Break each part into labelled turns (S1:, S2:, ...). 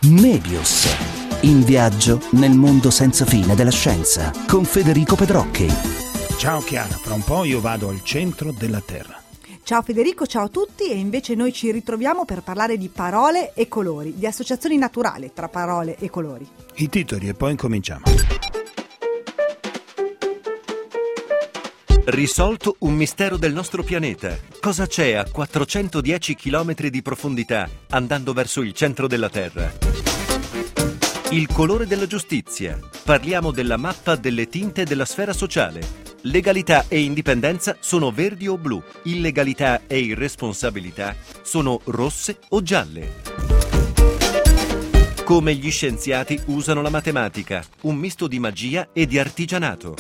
S1: Mebius. In viaggio nel mondo senza fine della scienza con Federico Pedrocchi.
S2: Ciao Chiara, fra un po' io vado al centro della Terra.
S3: Ciao Federico, ciao a tutti, e invece noi ci ritroviamo per parlare di parole e colori, di associazioni naturali tra parole e colori.
S2: I titoli e poi incominciamo.
S4: Risolto un mistero del nostro pianeta. Cosa c'è a 410 km di profondità andando verso il centro della Terra? Il colore della giustizia. Parliamo della mappa delle tinte della sfera sociale. Legalità e indipendenza sono verdi o blu. Illegalità e irresponsabilità sono rosse o gialle. Come gli scienziati usano la matematica, un misto di magia e di artigianato.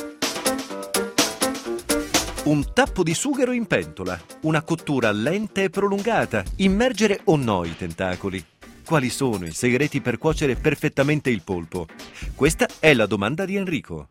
S4: Un tappo di sughero in pentola, una cottura lenta e prolungata, immergere o no i tentacoli. Quali sono i segreti per cuocere perfettamente il polpo? Questa è la domanda di Enrico.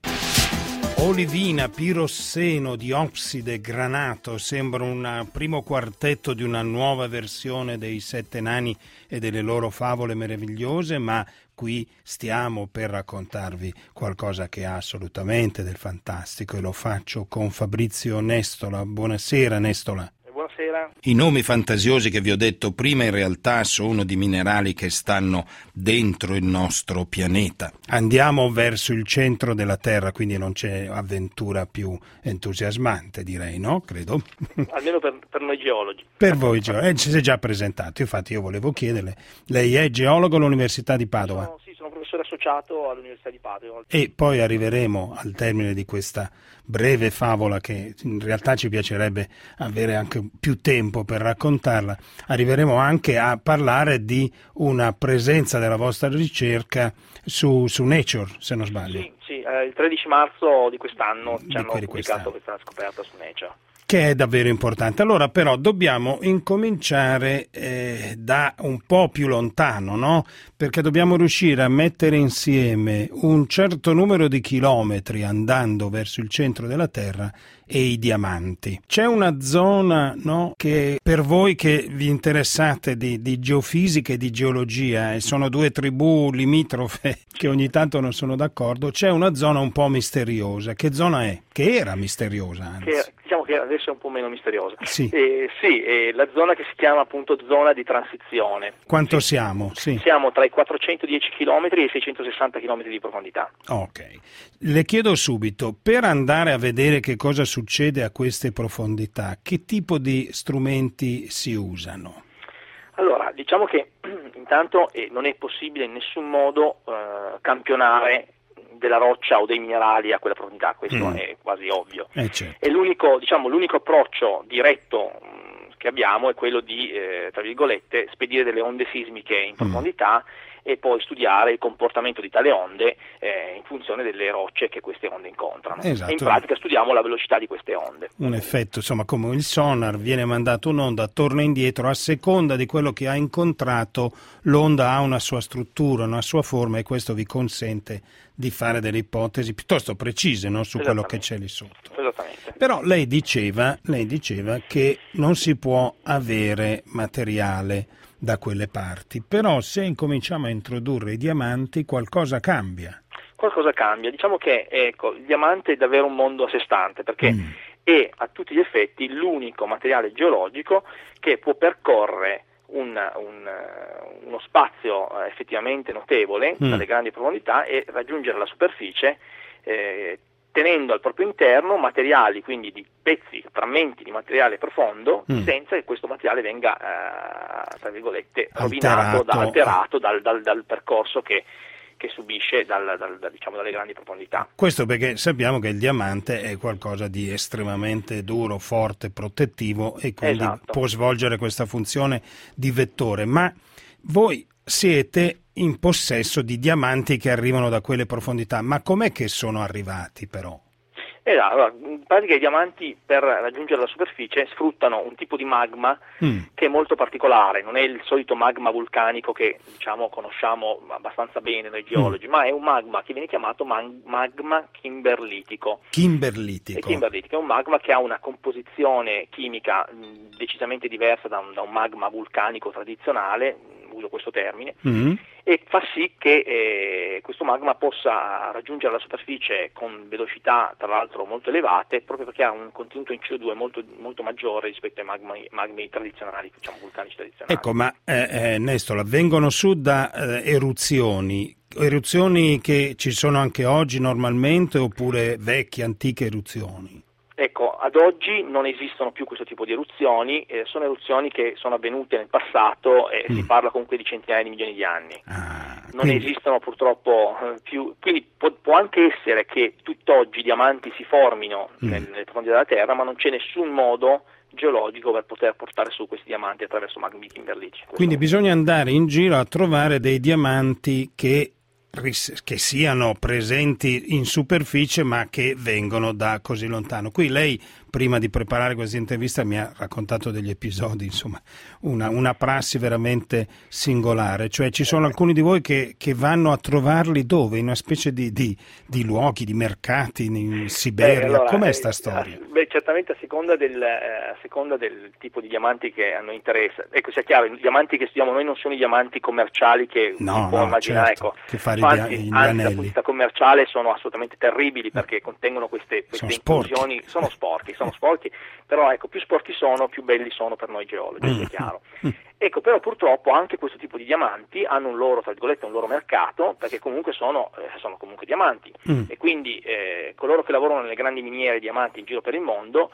S2: Olivina, pirosseno, diopside, granato sembra un primo quartetto di una nuova versione dei Sette Nani e delle loro favole meravigliose, ma qui stiamo per raccontarvi qualcosa che ha assolutamente del fantastico e lo faccio con Fabrizio Nestola. Buonasera Nestola.
S5: Buonasera.
S2: I nomi fantasiosi che vi ho detto prima in realtà sono di minerali che stanno dentro il nostro pianeta. Andiamo verso il centro della Terra, quindi non c'è avventura più entusiasmante, direi, no? Credo.
S5: Almeno per noi geologi.
S2: Per voi geologi. Ci si è già presentato, infatti io volevo chiederle. Lei è geologo all'Università di Padova?
S5: Sono professore associato all'Università di Padova.
S2: E poi arriveremo al termine di questa breve favola che in realtà ci piacerebbe avere anche più tempo per raccontarla. Arriveremo anche a parlare di una presenza della vostra ricerca su Nature, se non sbaglio.
S5: Sì, il 13 marzo di quest'anno ci hanno pubblicato questa scoperta su Nature.
S2: Che è davvero importante. Allora però dobbiamo incominciare da un po' più lontano, no? Perché dobbiamo riuscire a mettere insieme un certo numero di chilometri andando verso il centro della Terra e i diamanti. C'è una zona, no, che per voi che vi interessate di geofisica e di geologia, e sono due tribù limitrofe che ogni tanto non sono d'accordo, c'è una zona un po' misteriosa. Che zona è? Che era misteriosa, anzi.
S5: Diciamo che adesso è un po' meno misteriosa.
S2: Sì.
S5: È la zona che si chiama appunto zona di transizione.
S2: Quanto siamo? Sì.
S5: Siamo tra i 410 km e i 660 km di profondità.
S2: Ok. Le chiedo subito, per andare a vedere che cosa succede a queste profondità, che tipo di strumenti si usano?
S5: Allora, diciamo che intanto non è possibile in nessun modo campionare della roccia o dei minerali a quella profondità, questo è quasi ovvio.
S2: Certo.
S5: E l'unico approccio diretto che abbiamo è quello di, tra virgolette, spedire delle onde sismiche in profondità e poi studiare il comportamento di tale onde in funzione delle rocce che queste onde incontrano.
S2: Esatto.
S5: E in pratica studiamo la velocità di queste onde.
S2: Un effetto, insomma, come il sonar, viene mandato un'onda, torna indietro, a seconda di quello che ha incontrato, l'onda ha una sua struttura, una sua forma, e questo vi consente di fare delle ipotesi piuttosto precise, no, su quello che c'è lì sotto.
S5: Esattamente.
S2: Però lei diceva che non si può avere materiale da quelle parti, però se incominciamo a introdurre i diamanti qualcosa cambia.
S5: Qualcosa cambia, diciamo che il diamante è davvero un mondo a sé stante, perché è a tutti gli effetti l'unico materiale geologico che può percorrere uno spazio effettivamente notevole dalle grandi profondità e raggiungere la superficie tenendo al proprio interno materiali, quindi di pezzi, frammenti di materiale profondo, senza che questo materiale venga, tra virgolette, rovinato, alterato dal percorso che subisce dalle grandi profondità.
S2: Questo perché sappiamo che il diamante è qualcosa di estremamente duro, forte, protettivo, e quindi può svolgere questa funzione di vettore. Ma voi siete in possesso di diamanti che arrivano da quelle profondità, ma com'è che sono arrivati però?
S5: Allora, in pratica i diamanti per raggiungere la superficie sfruttano un tipo di magma che è molto particolare, non è il solito magma vulcanico che conosciamo abbastanza bene noi geologi, ma è un magma che viene chiamato magma kimberlitico.
S2: Kimberlitico
S5: è un magma che ha una composizione chimica decisamente diversa da un magma vulcanico tradizionale, uso questo termine, e fa sì che questo magma possa raggiungere la superficie con velocità tra l'altro molto elevate, proprio perché ha un contenuto in CO2 molto, molto maggiore rispetto ai magmi tradizionali, diciamo vulcanici tradizionali.
S2: Ecco, ma Nestola, vengono su da eruzioni che ci sono anche oggi normalmente, oppure vecchie, antiche eruzioni?
S5: Ecco, ad oggi non esistono più questo tipo di eruzioni, sono eruzioni che sono avvenute nel passato e si parla comunque di centinaia di milioni di anni. Non esistono purtroppo più, quindi può anche essere che tutt'oggi diamanti si formino nelle profondità della Terra, ma non c'è nessun modo geologico per poter portare su questi diamanti attraverso magmi kimberlici.
S2: Quindi bisogna andare in giro a trovare dei diamanti che siano presenti in superficie ma che vengono da così lontano. Qui lei, prima di preparare questa intervista, mi ha raccontato degli episodi, insomma, una prassi veramente singolare, cioè ci sono alcuni di voi che vanno a trovarli dove? In una specie di luoghi, di mercati in Siberia.
S5: Allora,
S2: com'è sta storia?
S5: Certamente a seconda del tipo di diamanti che hanno interesse. Ecco, sia chiaro, i diamanti che studiamo noi non sono i diamanti commerciali che si può immaginare,
S2: certo,
S5: ecco.
S2: Che fare
S5: Anzi, dal punto di vista commerciale sono assolutamente terribili, perché contengono queste inclusioni, sono sporchi, però ecco, più sporchi sono, più belli sono per noi geologi, è chiaro. Ecco, però purtroppo anche questo tipo di diamanti hanno un loro, tra virgolette, un loro mercato, perché comunque sono comunque diamanti, e quindi coloro che lavorano nelle grandi miniere di diamanti in giro per il mondo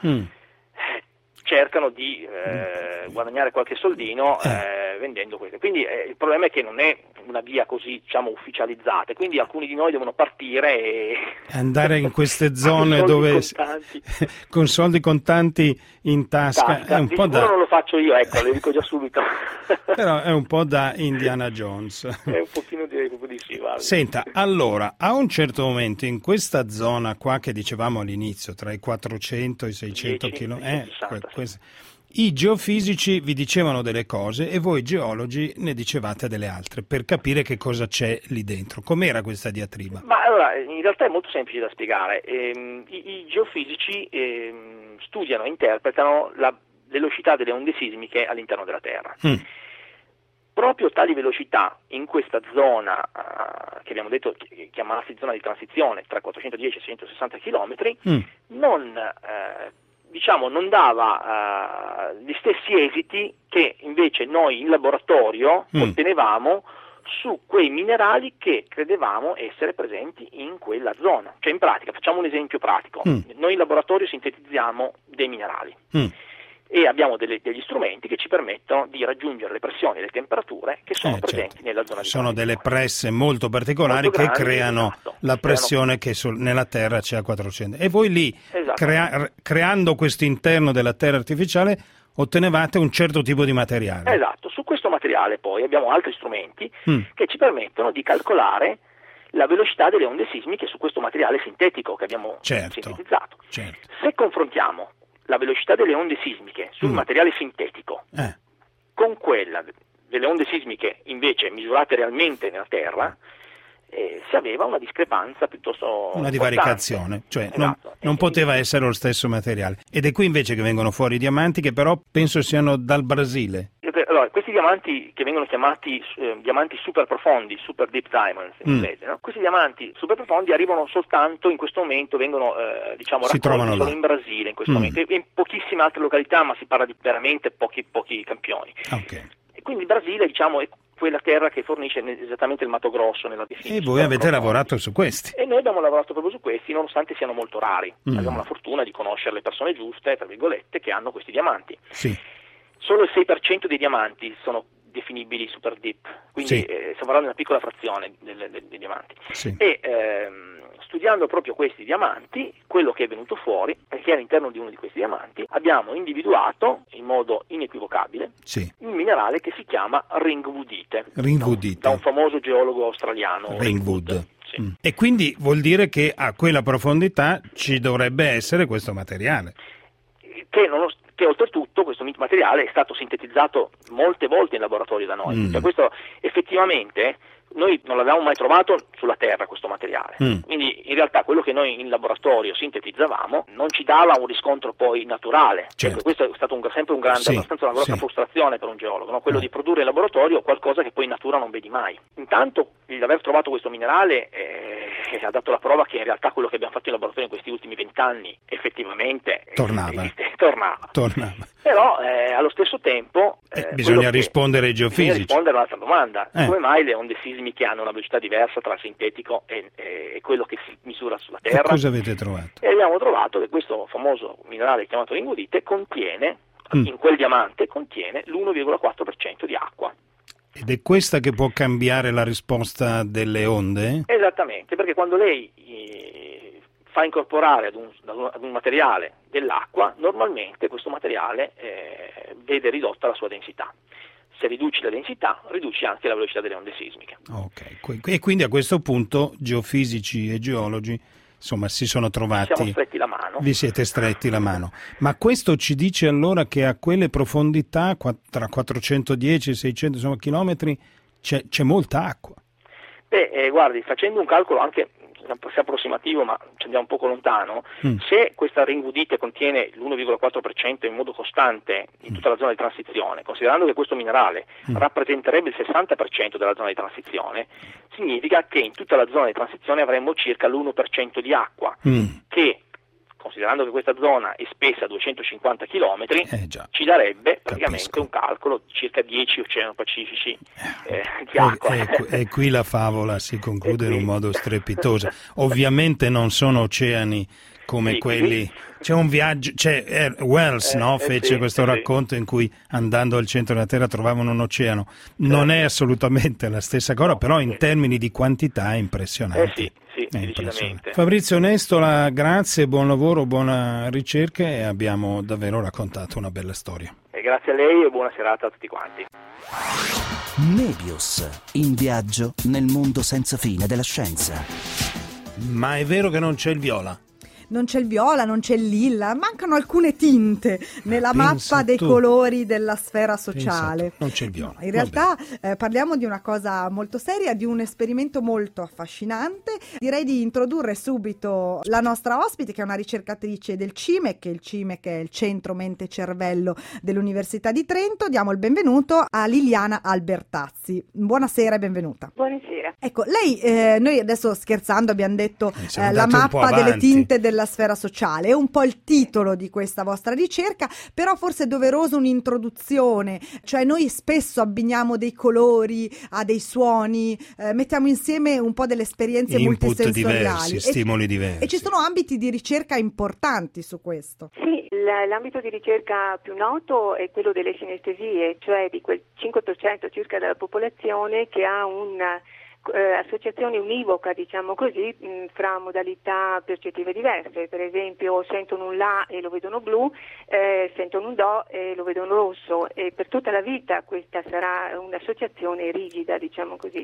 S5: cercano di guadagnare qualche soldino vendendo queste. Quindi il problema è che non è una via così, diciamo, ufficializzata, quindi alcuni di noi devono partire e
S2: andare in queste zone dove con soldi contanti in tasca. È un po'
S5: non lo faccio io, ecco, le dico già subito.
S2: Però è un po' da Indiana Jones.
S5: È un pochino direi proprio di sì, vale.
S2: Senta, allora, a un certo momento in questa zona qua che dicevamo all'inizio, tra i 400 e i 600 km, i geofisici vi dicevano delle cose e voi geologi ne dicevate delle altre, per capire che cosa c'è lì dentro. Com'era questa diatriba?
S5: Ma allora, in realtà è molto semplice da spiegare. I geofisici studiano e interpretano la velocità delle onde sismiche all'interno della Terra. Proprio tali velocità in questa zona che abbiamo detto chiamarsi zona di transizione tra 410 e 660 km non dava gli stessi esiti che invece noi in laboratorio ottenevamo su quei minerali che credevamo essere presenti in quella zona. Cioè, in pratica, facciamo un esempio pratico, noi in laboratorio sintetizziamo dei minerali e abbiamo degli strumenti che ci permettono di raggiungere le pressioni e le temperature che sono presenti nella zona di
S2: sono delle presse molto particolari molto grandi, che creano la pressione che nella Terra c'è a 400. E voi lì, creando questo interno della Terra artificiale, ottenevate un certo tipo di materiale.
S5: Esatto, su questo materiale poi abbiamo altri strumenti che ci permettono di calcolare la velocità delle onde sismiche su questo materiale sintetico che abbiamo sintetizzato.
S2: Certo.
S5: Se confrontiamo la velocità delle onde sismiche sul materiale sintetico con quella delle onde sismiche invece misurate realmente nella Terra, si aveva una discrepanza piuttosto
S2: una divaricazione, cioè non poteva essere lo stesso materiale. Ed è qui invece che vengono fuori i diamanti, che però penso siano dal Brasile.
S5: Allora, questi diamanti che vengono chiamati diamanti super profondi, super deep diamonds in inglese, no? Questi diamanti super profondi arrivano soltanto in questo momento, vengono raccolti solo in Brasile in questo momento, e in pochissime altre località, ma si parla di veramente pochi campioni.
S2: Okay.
S5: E quindi il Brasile, diciamo, è quella terra che fornisce esattamente il Mato Grosso nella definizione.
S2: E voi avete lavorato su questi?
S5: E noi abbiamo lavorato proprio su questi, nonostante siano molto rari. Abbiamo la fortuna di conoscere le persone giuste, tra virgolette, che hanno questi diamanti.
S2: Sì.
S5: Solo il 6% dei diamanti sono definibili super deep, quindi stiamo parlando di una piccola frazione dei diamanti.
S2: Sì.
S5: E studiando proprio questi diamanti, quello che è venuto fuori è che all'interno di uno di questi diamanti abbiamo individuato in modo inequivocabile un minerale che si chiama ringwoodite, da un famoso geologo australiano.
S2: Ringwood. E quindi vuol dire che a quella profondità ci dovrebbe essere questo materiale.
S5: Che oltretutto questo materiale è stato sintetizzato molte volte in laboratorio da noi. Cioè questo effettivamente noi non l'avevamo mai trovato sulla Terra questo materiale, quindi in realtà quello che noi in laboratorio sintetizzavamo non ci dava un riscontro poi naturale.
S2: Certo.
S5: Questo è stato sempre un grande, abbastanza una grossa frustrazione per un geologo, no? Quello di produrre in laboratorio qualcosa che poi in natura non vedi mai. Intanto l'aver trovato questo minerale ha dato la prova che in realtà quello che abbiamo fatto in laboratorio in questi ultimi 20 anni effettivamente tornava. Però allo stesso tempo
S2: bisogna rispondere ai geofisici.
S5: Bisogna rispondere a un'altra domanda: come mai le onde sismiche hanno una velocità diversa tra il sintetico e quello che si misura sulla Terra?
S2: E cosa avete trovato?
S5: E abbiamo trovato che questo famoso minerale chiamato ringudite contiene, in quel diamante, contiene l'1,4% di acqua.
S2: Ed è questa che può cambiare la risposta delle onde?
S5: Esattamente, perché quando lei fa incorporare ad un materiale dell'acqua, normalmente questo materiale vede ridotta la sua densità. Se riduci la densità, riduci anche la velocità delle onde sismiche.
S2: Ok, e quindi a questo punto geofisici e geologi si sono trovati.
S5: Siamo stretti la mano.
S2: Vi siete stretti la mano. Ma questo ci dice allora che a quelle profondità, tra 410 e 600 chilometri, c'è molta acqua?
S5: Guardi, facendo un calcolo anche sia approssimativo, ma ci andiamo un poco lontano, se questa ringudite contiene l'1,4% in modo costante in tutta la zona di transizione, considerando che questo minerale rappresenterebbe il 60% della zona di transizione, significa che in tutta la zona di transizione avremmo circa l'1% di acqua, che, considerando che questa zona è spessa 250 km, ci darebbe praticamente un calcolo di circa 10 oceani pacifici di acqua.
S2: E qui la favola si conclude in un modo strepitoso. Ovviamente non sono oceani come quelli. C'è un viaggio, Wells fece questo racconto in cui andando al centro della Terra trovavano un oceano. Non è assolutamente la stessa cosa, però in termini di quantità è impressionante.
S5: Sì, decisamente.
S2: Fabrizio Nestola, grazie, buon lavoro, buona ricerca e abbiamo davvero raccontato una bella storia.
S5: Grazie a lei e buona serata a tutti quanti.
S1: Nebius, in viaggio nel mondo senza fine della scienza.
S2: Ma è vero che non c'è il viola?
S3: Non c'è il viola, non c'è il lilla, mancano alcune tinte nella mappa dei colori della sfera sociale.
S2: Non c'è il viola.
S3: No, in realtà parliamo di una cosa molto seria, di un esperimento molto affascinante. Direi di introdurre subito la nostra ospite, che è una ricercatrice del CIMEC, il CIMEC è il Centro Mente Cervello dell'Università di Trento. Diamo il benvenuto a Liliana Albertazzi. Buonasera e benvenuta.
S6: Buonasera.
S3: Ecco, lei, noi adesso scherzando abbiamo detto la mappa delle tinte della sfera sociale, è un po' il titolo di questa vostra ricerca, però forse è doverosa un'introduzione, cioè noi spesso abbiniamo dei colori a dei suoni, mettiamo insieme un po' delle esperienze multisensoriali,
S2: diversi, stimoli diversi.
S3: E ci sono ambiti di ricerca importanti su questo.
S6: Sì, l'ambito di ricerca più noto è quello delle sinestesie, cioè di quel 5% circa della popolazione che ha associazione univoca, diciamo così, fra modalità percettive diverse. Per esempio sentono un La e lo vedono blu, sentono un Do e lo vedono rosso, e per tutta la vita questa sarà un'associazione rigida, diciamo così.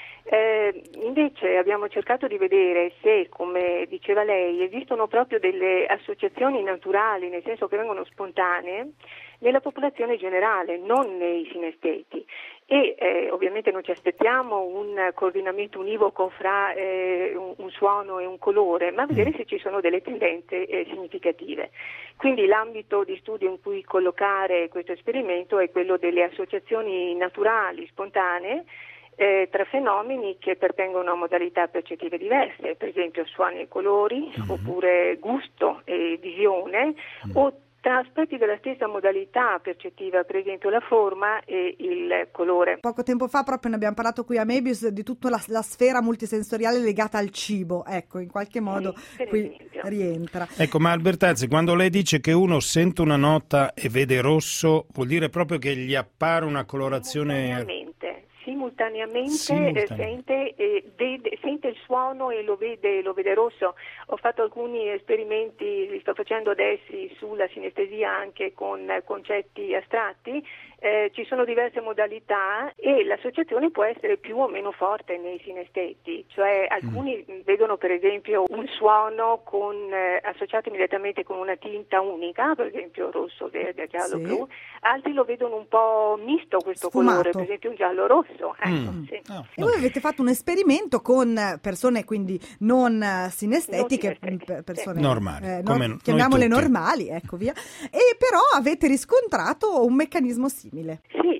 S6: Invece abbiamo cercato di vedere se, come diceva lei, esistono proprio delle associazioni naturali, nel senso che vengono spontanee, nella popolazione generale, non nei sinesteti. E ovviamente non ci aspettiamo un coordinamento univoco fra un suono e un colore, ma vedere se ci sono delle tendenze significative. Quindi l'ambito di studio in cui collocare questo esperimento è quello delle associazioni naturali, spontanee, tra fenomeni che pertengono a modalità percettive diverse, per esempio suoni e colori, oppure gusto e visione, o tra aspetti della stessa modalità percettiva, per esempio la forma e il colore.
S3: Poco tempo fa proprio ne abbiamo parlato qui a Mebius di tutta la sfera multisensoriale legata al cibo, ecco, in qualche modo qui rientra.
S2: Ecco, ma Albertazzi, quando lei dice che uno sente una nota e vede rosso, vuol dire proprio che gli appare una colorazione...
S6: Simultaneamente sente il suono e lo vede rosso. Ho fatto alcuni esperimenti, li sto facendo adesso sulla sinestesia anche con concetti astratti, ci sono diverse modalità e l'associazione può essere più o meno forte nei sinesteti, cioè alcuni vedono per esempio un suono associato immediatamente con una tinta unica, per esempio rosso, verde, giallo, blu, altri lo vedono un po' misto questo colore, per esempio un giallo rosso. Sì.
S3: E voi avete fatto un esperimento con persone quindi non sinestetiche, persone
S2: normali, come
S3: chiamiamole
S2: noi tutti.
S3: Normali, ecco via, e però avete riscontrato un meccanismo simile.
S6: Sì,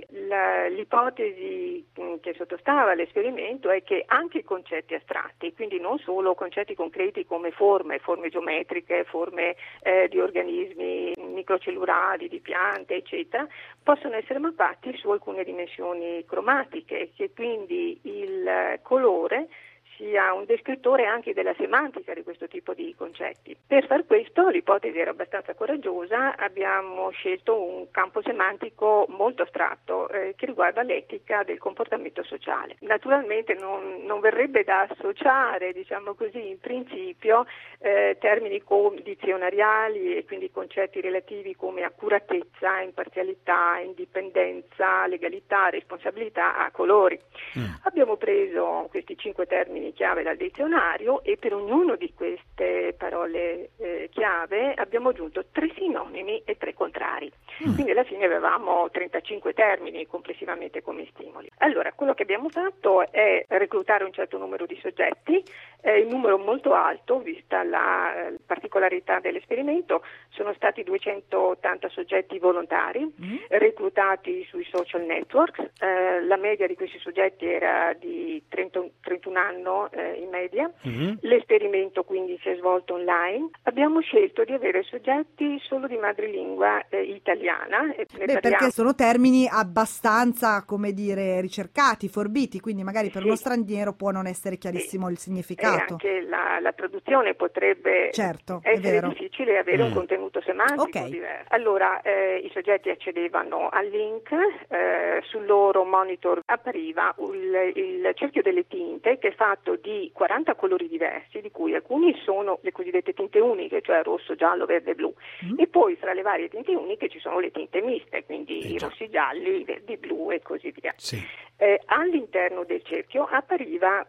S6: l'ipotesi che sottostava all'esperimento è che anche i concetti astratti, quindi non solo concetti concreti come forme geometriche, forme di organismi microcellulari, di piante, eccetera, possono essere mappati su alcune dimensioni cromatiche, che quindi il colore sia un descrittore anche della semantica di questo tipo di concetti. Per far questo l'ipotesi era abbastanza coraggiosa, abbiamo scelto un campo semantico molto astratto che riguarda l'etica del comportamento sociale. Naturalmente non verrebbe da associare, diciamo così, in principio termini dizionariali e quindi concetti relativi come accuratezza, imparzialità, indipendenza, legalità, responsabilità a colori. Abbiamo preso questi 5 termini chiave dal dizionario e per ognuno di queste parole chiave abbiamo aggiunto 3 sinonimi e 3 contrari. Quindi alla fine avevamo 35 termini complessivamente come stimoli. Allora, quello che abbiamo fatto è reclutare un certo numero di soggetti, il numero molto alto, vista la particolarità dell'esperimento, sono stati 280 soggetti volontari, reclutati sui social networks, la media di questi soggetti era di 31 anni in media, l'esperimento quindi si è svolto online, abbiamo scelto di avere soggetti solo di madrelingua italiana.
S3: Perché sono termini abbastanza, come dire, ricercati, forbiti, quindi magari per uno straniero può non essere chiarissimo il significato.
S6: E anche la traduzione potrebbe essere difficile e avere un contenuto semantico diverso. Allora, i soggetti accedevano al link, sul loro monitor appariva il cerchio delle tinte che è fatto di 40 colori diversi, di cui alcuni sono le cosiddette tinte uniche, cioè rosso, giallo, verde e blu, e poi fra le varie tinte uniche ci sono le tinte miste, quindi i rossi, gialli, i verdi, blu e così via. All'interno del cerchio appariva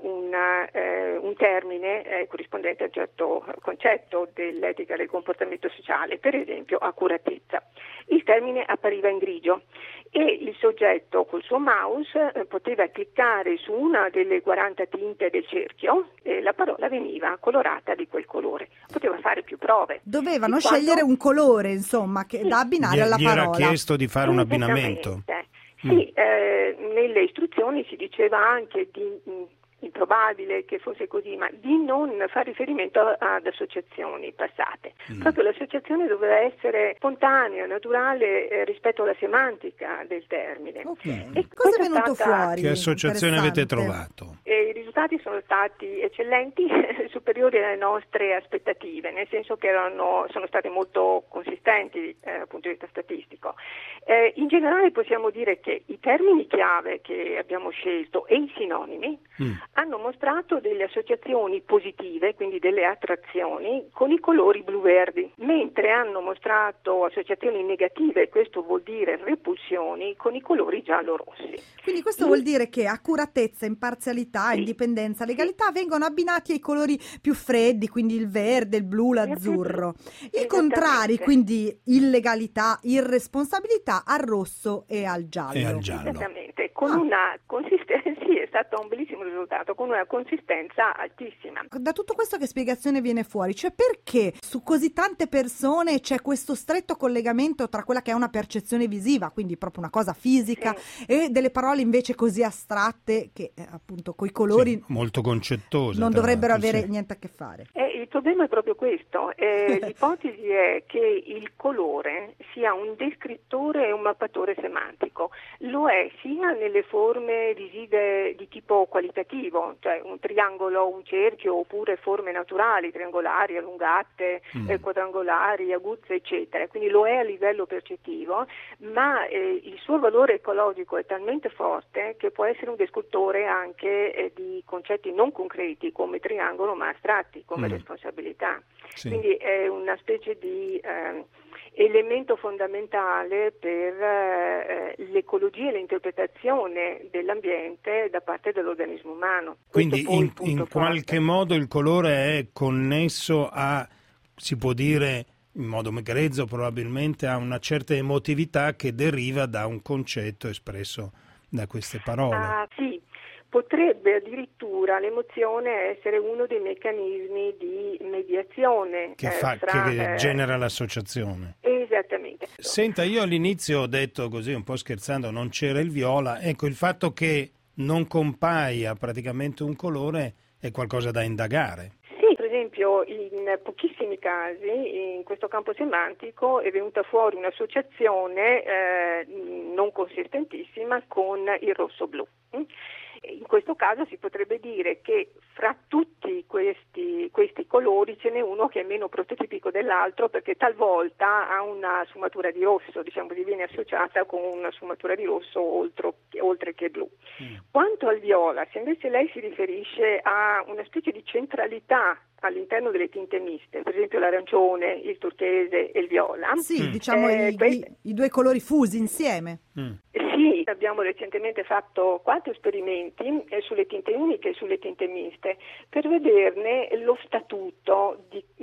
S6: un termine corrispondente a un certo concetto dell'etica del comportamento sociale, per esempio accuratezza. Il termine appariva in grigio e il soggetto col suo mouse poteva cliccare su una delle 40 tinte del cerchio e la parola veniva colorata di quel colore. Poteva fare più prove.
S3: Dovevano scegliere un colore, insomma, da abbinare alla parola.
S2: Gli era chiesto di fare un abbinamento.
S6: Sì, nelle istruzioni si diceva anche di improbabile che fosse così, ma di non fare riferimento ad associazioni passate. Proprio l'associazione doveva essere spontanea, naturale rispetto alla semantica del termine.
S3: E cosa è venuto fuori?
S2: Che associazione avete trovato?
S6: I risultati sono stati eccellenti, superiori alle nostre aspettative, nel senso che sono state molto consistenti dal punto di vista statistico. In generale possiamo dire che i termini chiave che abbiamo scelto e i sinonimi hanno mostrato delle associazioni positive, quindi delle attrazioni, con i colori blu-verdi, mentre hanno mostrato associazioni negative, questo vuol dire repulsioni, con i colori giallo-rossi.
S3: Quindi questo vuol dire che accuratezza, imparzialità, indipendenza, legalità vengono abbinati ai colori più freddi, quindi il verde, il blu, l'azzurro. I contrari, quindi illegalità, irresponsabilità, al rosso e al giallo.
S6: Esattamente, con una consistenza, è stato un bellissimo risultato, con una consistenza altissima.
S3: Da tutto questo che spiegazione viene fuori? Cioè perché su così tante persone c'è questo stretto collegamento tra quella che è una percezione visiva, quindi proprio una cosa fisica, e delle parole invece così astratte che appunto coi colori
S2: molto concettose
S3: non dovrebbero avere niente a che fare.
S6: Il problema è proprio questo, l'ipotesi è che il colore sia un descrittore e un mappatore semantico, lo è sia nelle forme visive di tipo qualitativo, cioè un triangolo, un cerchio, oppure forme naturali, triangolari, allungate, quadrangolari, aguzze, eccetera, quindi lo è a livello percettivo, ma il suo valore ecologico è talmente forte che può essere un descrittore anche di concetti non concreti come triangolo, ma astratti come responsabilità. Quindi è una specie di elemento fondamentale per l'ecologia e l'interpretazione dell'ambiente da parte dell'organismo umano.
S2: Quindi in qualche modo il colore è connesso a, si può dire in modo grezzo probabilmente, a una certa emotività che deriva da un concetto espresso da queste parole.
S6: Sì. Potrebbe addirittura l'emozione essere uno dei meccanismi di mediazione
S2: che genera l'associazione.
S6: Esattamente.
S2: Senta, io all'inizio ho detto così un po' scherzando, non c'era il viola. Ecco, il fatto che non compaia praticamente un colore è qualcosa da indagare.
S6: Sì, per esempio in pochissimi casi in questo campo semantico è venuta fuori un'associazione non consistentissima con il rosso-blu. In questo caso si potrebbe dire che fra tutti questi colori ce n'è uno che è meno prototipico dell'altro, perché talvolta ha una sfumatura di rosso, diciamo così, viene associata con una sfumatura di rosso oltre che blu. Quanto al viola, se invece lei si riferisce a una specie di centralità all'interno delle tinte miste, per esempio l'arancione, il turchese e il viola.
S3: Sì, diciamo i due colori fusi insieme.
S6: Sì, abbiamo recentemente fatto 4 esperimenti sulle tinte uniche e sulle tinte miste per vedere lo statuto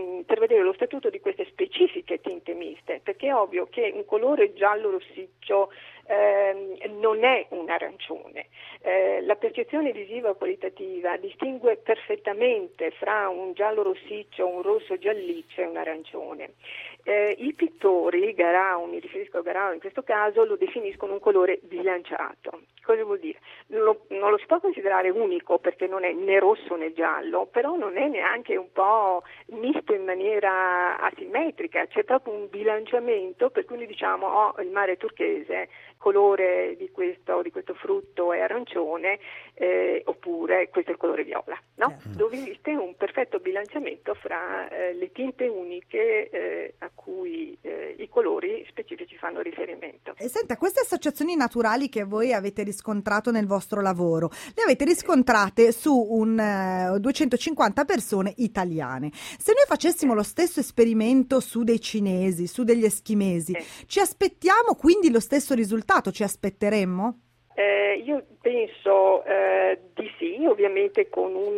S6: di queste specifiche tinte miste, perché è ovvio che un colore giallo rossiccio non è un arancione. La percezione visiva qualitativa distingue perfettamente fra un giallo rossiccio, un rosso gialliccio e un arancione. I pittori, Garau, mi riferisco a Garau in questo caso, lo definiscono un colore bilanciato. Cosa vuol dire? Non lo si può considerare unico perché non è né rosso né giallo, però non è neanche un po' misto in maniera asimmetrica, c'è proprio un bilanciamento per cui diciamo il mare turchese, colore di questo frutto è arancione, oppure questo è il colore viola, no? Dove esiste un perfetto bilanciamento fra le tinte uniche a cui i colori specifici fanno riferimento.
S3: E senta, queste associazioni naturali che voi avete riscontrato nel vostro lavoro, le avete riscontrate su 250 persone italiane. Se noi facessimo lo stesso esperimento su dei cinesi, su degli eschimesi, ci aspettiamo quindi lo stesso risultato? Ci aspetteremmo?
S6: Io penso di sì, ovviamente con un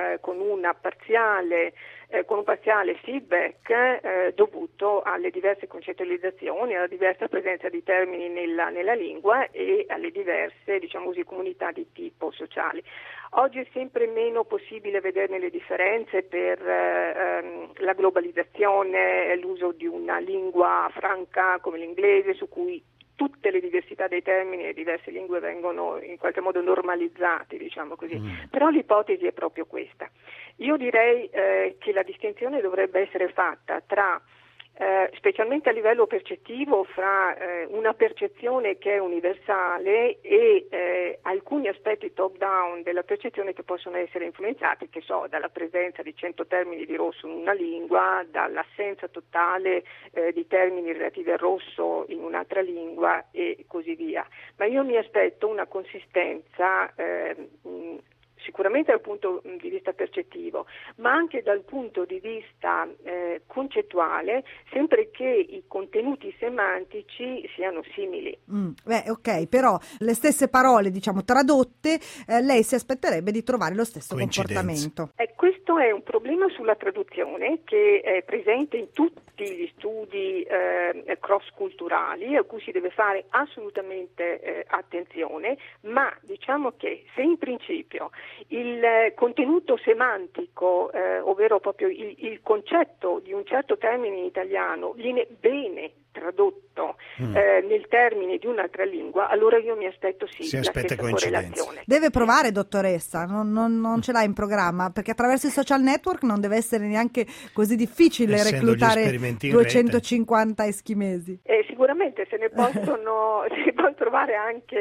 S6: parziale feedback dovuto alle diverse concettualizzazioni, alla diversa presenza di termini nella lingua e alle diverse, diciamo così, comunità di tipo sociali. Oggi è sempre meno possibile vederne le differenze per la globalizzazione, l'uso di una lingua franca come l'inglese, su cui tutte le diversità dei termini e le diverse lingue vengono in qualche modo normalizzate, diciamo così. Però l'ipotesi è proprio questa. Io direi che la distinzione dovrebbe essere fatta tra specialmente a livello percettivo, fra una percezione che è universale e alcuni aspetti top-down della percezione che possono essere influenzati, che so, dalla presenza di 100 termini di rosso in una lingua, dall'assenza totale di termini relativi al rosso in un'altra lingua e così via. Ma io mi aspetto una consistenza sicuramente dal punto di vista percettivo, ma anche dal punto di vista concettuale, sempre che i contenuti semantici siano simili.
S3: Ok, però le stesse parole, diciamo, tradotte, lei si aspetterebbe di trovare lo stesso comportamento.
S6: Questo è un problema sulla traduzione che è presente in tutti gli studi cross-culturali a cui si deve fare assolutamente attenzione, ma diciamo che se in principio il contenuto semantico, ovvero proprio il concetto di un certo termine in italiano viene bene tradotto nel termine di un'altra lingua, allora io mi aspetto la stessa correlazione.
S3: Deve provare, dottoressa, non ce l'ha in programma, perché attraverso i social network non deve essere neanche così difficile reclutare 250 eschimesi.
S6: Sicuramente se ne possono trovare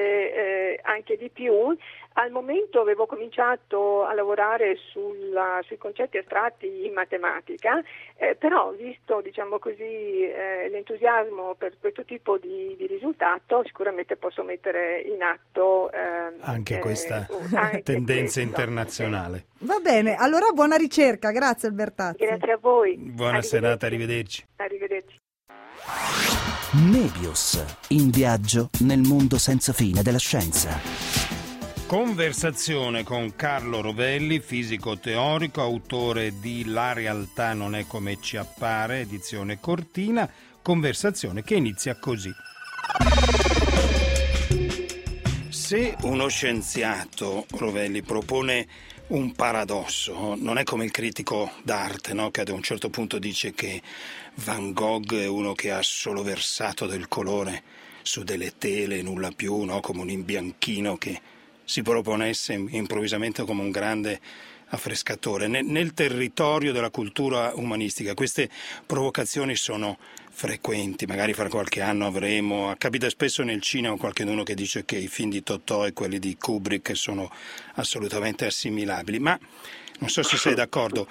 S6: anche di più. Al momento avevo cominciato a lavorare sui concetti astratti in matematica, però visto, diciamo così, l'entusiasmo per questo tipo di risultato, sicuramente posso mettere in atto
S2: anche questa tendenza internazionale.
S3: Va bene, allora buona ricerca, grazie Albertazzi.
S6: Grazie a voi.
S2: Buona serata, arrivederci.
S6: Arrivederci.
S1: Nebius, in viaggio nel mondo senza fine della scienza.
S2: Conversazione con Carlo Rovelli, fisico teorico, autore di La realtà non è come ci appare, edizione Cortina. Conversazione che inizia così. Se uno scienziato, Rovelli, propone un paradosso, non è come il critico d'arte, no? Che ad un certo punto dice che Van Gogh è uno che ha solo versato del colore su delle tele, nulla più, no? Come un imbianchino che si proponesse improvvisamente come un grande affrescatore. Nel territorio della cultura umanistica queste provocazioni sono frequenti, magari fra qualche anno capita spesso nel cinema qualcuno che dice che i film di Totò e quelli di Kubrick sono assolutamente assimilabili, ma non so se sei d'accordo,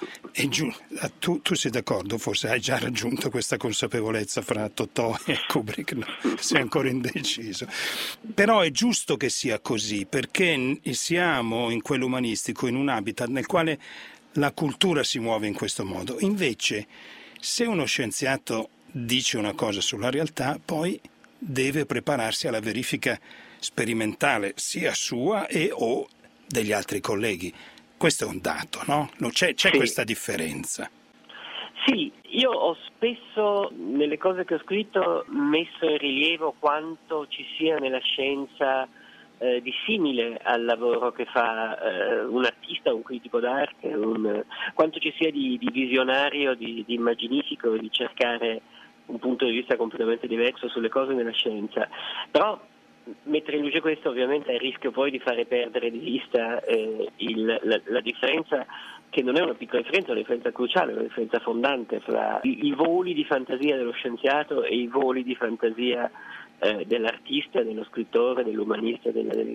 S2: tu sei d'accordo, forse hai già raggiunto questa consapevolezza fra Totò e Kubrick, no? Sei ancora indeciso, però è giusto che sia così, perché siamo in quello umanistico in un habitat nel quale la cultura si muove in questo modo. Invece, se uno scienziato dice una cosa sulla realtà, poi deve prepararsi alla verifica sperimentale sia sua o degli altri colleghi. Questo è un dato, no? C'è sì. Questa differenza.
S7: Sì, io ho spesso nelle cose che ho scritto messo in rilievo quanto ci sia nella scienza di simile al lavoro che fa un artista, un critico d'arte, quanto ci sia di visionario, di immaginifico, di cercare un punto di vista completamente diverso sulle cose nella scienza. Però mettere in luce questo ovviamente è il rischio poi di fare perdere di vista la differenza, che non è una piccola differenza, è una differenza cruciale, una differenza fondante fra i voli di fantasia dello scienziato e i voli di fantasia dell'artista, dello scrittore, dell'umanista,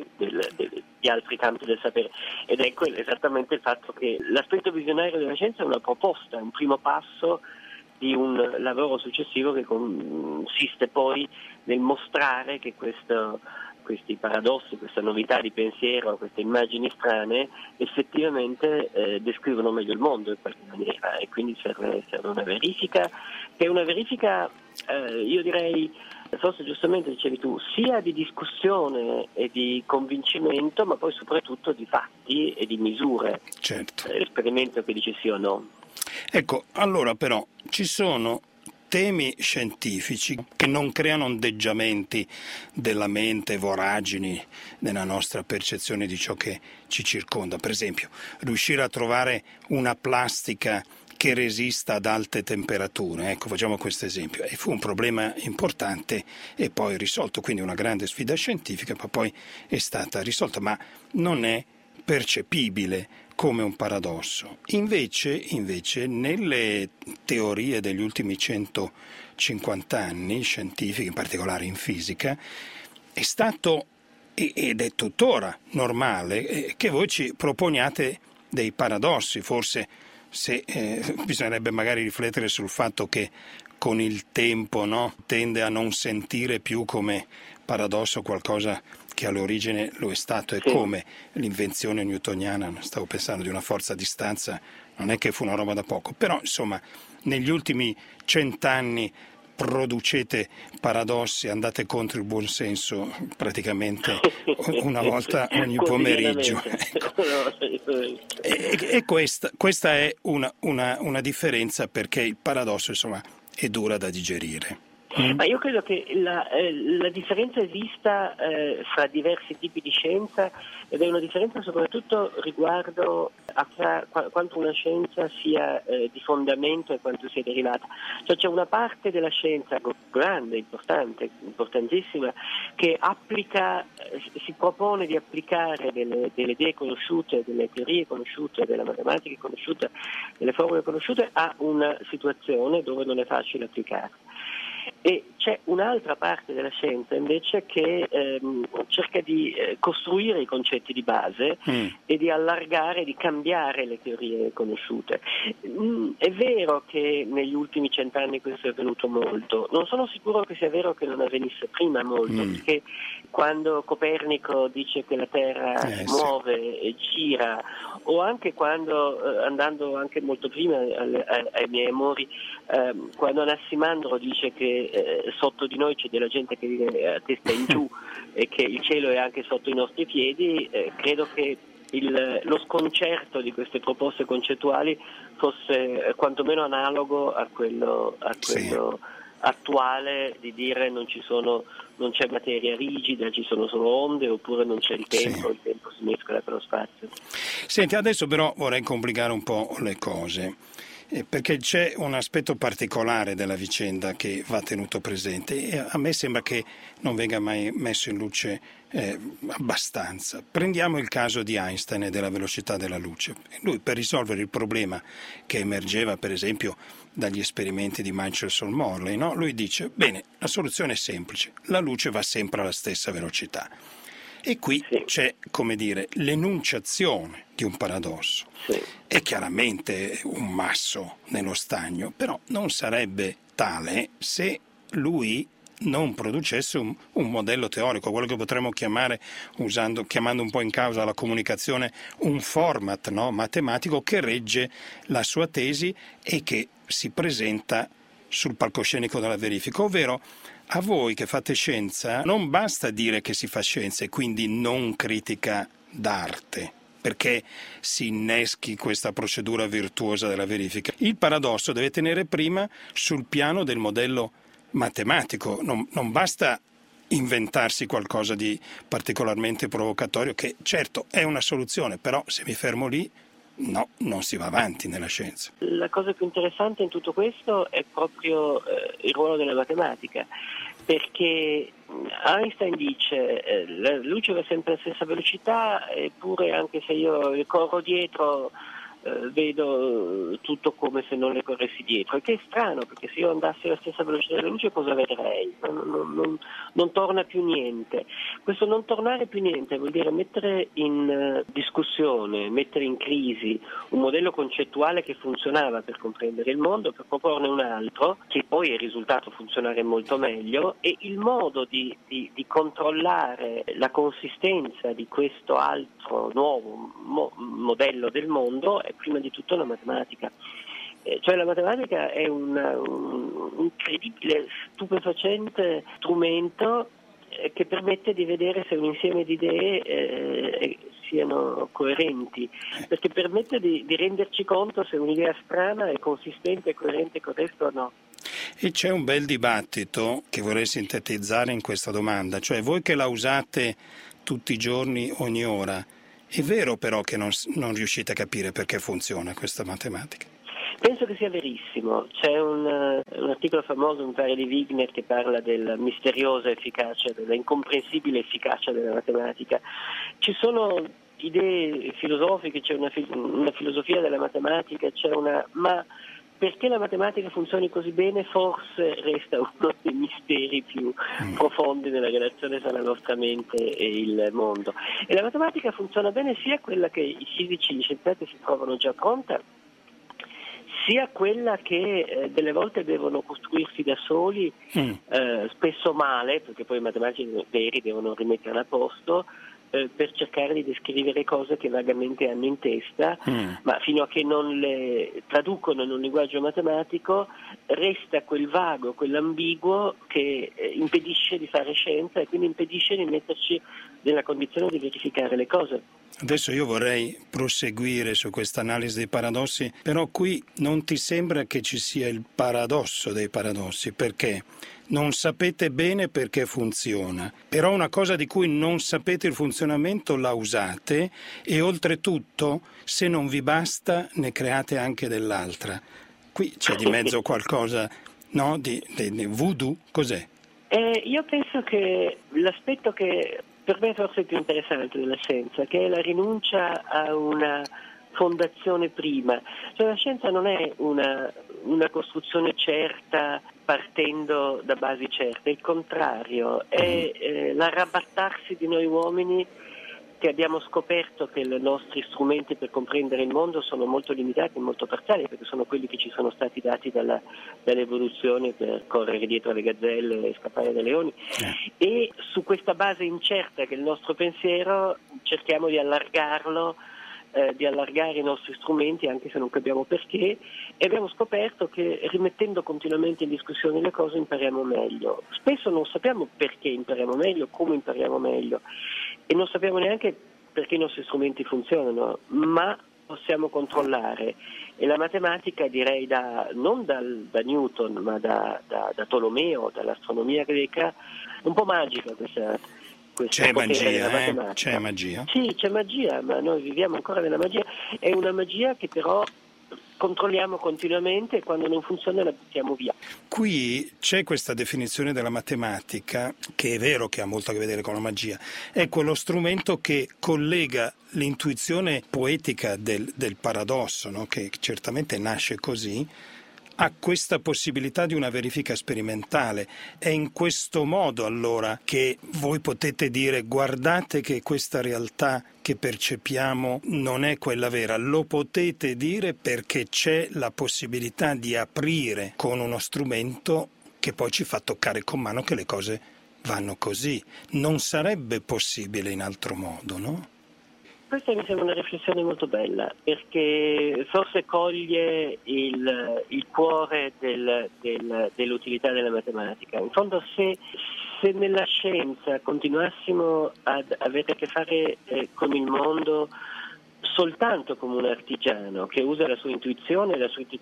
S7: di altri campi del sapere. Ed ecco esattamente il fatto che l'aspetto visionario della scienza è una proposta, è un primo passo di un lavoro successivo che consiste poi nel mostrare che questi paradossi, questa novità di pensiero, queste immagini strane effettivamente descrivono meglio il mondo in qualche maniera, e quindi serve una verifica, che è una verifica, io direi, forse giustamente dicevi tu, sia di discussione e di convincimento, ma poi soprattutto di fatti e di misure.
S2: Certo.
S7: L'esperimento che dice sì o no.
S2: Ecco, allora però ci sono temi scientifici che non creano ondeggiamenti della mente, voragini nella nostra percezione di ciò che ci circonda. Per esempio, riuscire a trovare una plastica che resista ad alte temperature. Ecco, facciamo questo esempio. E fu un problema importante e poi risolto, quindi una grande sfida scientifica, ma poi è stata risolta, ma non è percepibile come un paradosso. Invece, nelle teorie degli ultimi 150 anni, scientifiche, in particolare in fisica, è stato ed è tuttora normale che voi ci proponiate dei paradossi. Forse bisognerebbe magari riflettere sul fatto che con il tempo, no, tende a non sentire più come paradosso qualcosa che all'origine lo è stato, e come l'invenzione newtoniana, stavo pensando, di una forza a distanza, non è che fu una roba da poco, però insomma negli ultimi 100 anni producete paradossi, andate contro il buon senso praticamente una volta ogni pomeriggio. Ecco. E questa è una differenza, perché il paradosso insomma è dura da digerire.
S7: Ma io credo che la differenza esista fra diversi tipi di scienza, ed è una differenza soprattutto riguardo a quanto una scienza sia di fondamento e quanto sia derivata. Cioè c'è una parte della scienza grande, importante, importantissima, che si propone di applicare delle idee conosciute, delle teorie conosciute, della matematica conosciuta, delle formule conosciute a una situazione dove non è facile applicarle. E c'è un'altra parte della scienza invece che cerca di costruire i concetti di base e di allargare, di cambiare le teorie conosciute. È vero che negli ultimi 100 anni questo è avvenuto molto, non sono sicuro che sia vero che non avvenisse prima molto, perché quando Copernico dice che la Terra muove e gira, o anche quando, andando anche molto prima ai miei amori, quando Anassimandro dice che sotto di noi c'è della gente che vive a testa in giù e che il cielo è anche sotto i nostri piedi, credo che lo sconcerto di queste proposte concettuali fosse quantomeno analogo a quello attuale di dire non c'è materia rigida, ci sono solo onde, oppure non c'è il tempo si mescola con lo spazio.
S2: Senti, adesso però vorrei complicare un po' le cose, perché c'è un aspetto particolare della vicenda che va tenuto presente e a me sembra che non venga mai messo in luce abbastanza. Prendiamo il caso di Einstein e della velocità della luce. Lui, per risolvere il problema che emergeva per esempio dagli esperimenti di Michelson-Morley, no? Lui dice, bene, la soluzione è semplice, la luce va sempre alla stessa velocità. E qui c'è, come dire, l'enunciazione di un paradosso. È chiaramente un masso nello stagno, però non sarebbe tale se lui non producesse un modello teorico, quello che potremmo chiamare, chiamando un po' in causa la comunicazione, un format, no, matematico che regge la sua tesi e che si presenta sul palcoscenico della verifica, ovvero a voi che fate scienza non basta dire che si fa scienza e quindi non critica d'arte, perché si inneschi questa procedura virtuosa della verifica. Il paradosso deve tenere prima sul piano del modello matematico, non basta inventarsi qualcosa di particolarmente provocatorio, che certo è una soluzione, però se mi fermo lì, no, non si va avanti nella scienza.
S7: La cosa più interessante in tutto questo è proprio il ruolo della matematica, perché Einstein dice la luce va sempre alla stessa velocità, eppure anche se io le corro dietro vedo tutto come se non le corressi dietro, e che è strano, perché se io andassi alla stessa velocità della luce cosa vedrei? Non torna più niente. Questo non tornare più niente vuol dire mettere in discussione, mettere in crisi un modello concettuale che funzionava per comprendere il mondo, per proporne un altro che poi è risultato funzionare molto meglio, e il modo di controllare la consistenza di questo altro nuovo modello del mondo è prima di tutto la matematica. Cioè la matematica è un incredibile, stupefacente strumento che permette di vedere se un insieme di idee siano coerenti, perché permette di renderci conto se un'idea strana è consistente, coerente con il resto o no.
S2: E c'è un bel dibattito che vorrei sintetizzare in questa domanda, cioè voi che la usate tutti i giorni, ogni ora, è vero però che non riuscite a capire perché funziona questa matematica?
S7: Penso che sia verissimo. C'è un articolo famoso, mi pare, di Wigner, che parla della misteriosa efficacia, della incomprensibile efficacia della matematica. Ci sono idee filosofiche, c'è una filosofia della matematica, ma perché la matematica funzioni così bene forse resta uno dei misteri più profondi nella relazione tra la nostra mente e il mondo. E la matematica funziona bene sia quella che i fisici, gli scienziati si trovano già pronta, sia quella che delle volte devono costruirsi da soli, spesso male, perché poi i matematici veri devono rimetterla a posto, per cercare di descrivere cose che vagamente hanno in testa, ma fino a che non le traducono in un linguaggio matematico resta quel vago, quell'ambiguo che impedisce di fare scienza e quindi impedisce di metterci nella condizione di verificare le cose.
S2: Adesso io vorrei proseguire su questa analisi dei paradossi, però qui non ti sembra che ci sia il paradosso dei paradossi, perché non sapete bene perché funziona, però una cosa di cui non sapete il funzionamento la usate e oltretutto, se non vi basta, ne create anche dell'altra. Qui c'è di mezzo qualcosa, no? Di voodoo, cos'è?
S7: Io penso che l'aspetto che per me forse è più interessante della scienza, che è la rinuncia a una fondazione prima. Cioè la scienza non è una costruzione certa partendo da basi certe, il contrario, è l'arrabattarsi di noi uomini che abbiamo scoperto che i nostri strumenti per comprendere il mondo sono molto limitati e molto parziali, perché sono quelli che ci sono stati dati dall'evoluzione per correre dietro alle gazzelle e scappare dai leoni. E su questa base incerta che è il nostro pensiero cerchiamo di allargarlo di allargare i nostri strumenti, anche se non capiamo perché, e abbiamo scoperto che rimettendo continuamente in discussione le cose impariamo meglio. Spesso non sappiamo perché impariamo meglio, come impariamo meglio, e non sappiamo neanche perché i nostri strumenti funzionano, ma possiamo controllare. E la matematica, direi non da Newton, ma da Tolomeo, dall'astronomia greca, è un po' magica questa
S2: c'è magia,
S7: matematica.
S2: C'è magia?
S7: Sì, c'è magia, ma noi viviamo ancora nella magia. È una magia che però controlliamo continuamente e quando non funziona la buttiamo via.
S2: Qui c'è questa definizione della matematica, che è vero che ha molto a che vedere con la magia, è quello strumento che collega l'intuizione poetica del paradosso, no? Che certamente nasce così, a questa possibilità di una verifica sperimentale. È in questo modo allora che voi potete dire: guardate che questa realtà che percepiamo non è quella vera. Lo potete dire perché c'è la possibilità di aprire con uno strumento che poi ci fa toccare con mano che le cose vanno così. Non sarebbe possibile in altro modo, no?
S7: Questa mi sembra una riflessione molto bella, perché forse coglie il cuore dell'utilità della matematica. In fondo, se nella scienza continuassimo ad avere a che fare con il mondo soltanto come un artigiano che usa la sua intuizione